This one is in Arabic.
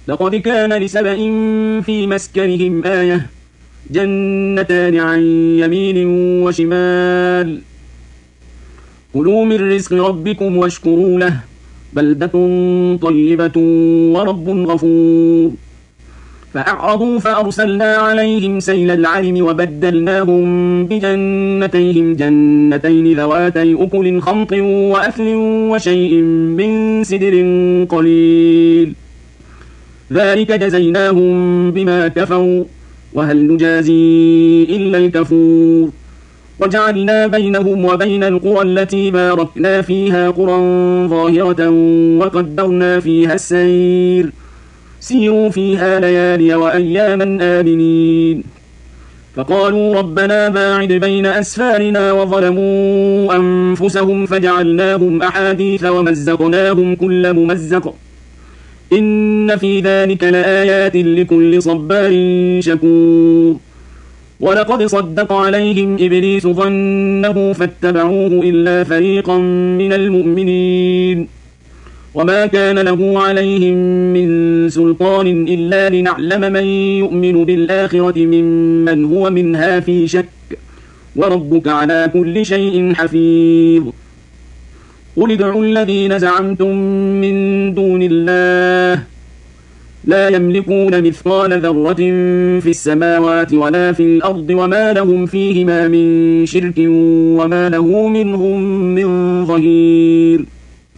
لقد كان لسبإ في مسكنهم آية، جنتان عن يمين وشمال، كلوا من رزق ربكم واشكروا له، بلدة طيبة ورب غفور. فأعرضوا فأرسلنا عليهم سيل العرم وبدلناهم بجنتيهم جنتين ذواتي أكل خمط وأثل وشيء من سدر قليل، ذلك جزيناهم بما كفروا، وهل نجازي إلا الكفور. وجعلنا بينهم وبين القرى التي باركنا فيها قرى ظاهرة وقدرنا فيها السير، سيروا فيها ليالي وأياما آمنين. فقالوا ربنا باعد بين أسفارنا وظلموا أنفسهم فجعلناهم أحاديث ومزقناهم كل ممزق، إن في ذلك لآيات لكل صبار شكور. ولقد صدق عليهم إبليس ظنه فاتبعوه إلا فريقا من المؤمنين، وما كان له عليهم من سلطان إلا لنعلم من يؤمن بالآخرة ممن هو منها في شك، وربك على كل شيء حفيظ. قل ادعوا الذين زعمتم من دون الله لا يملكون مثقال ذرة في السماوات ولا في الأرض وما لهم فيهما من شرك وما له منهم من ظهير.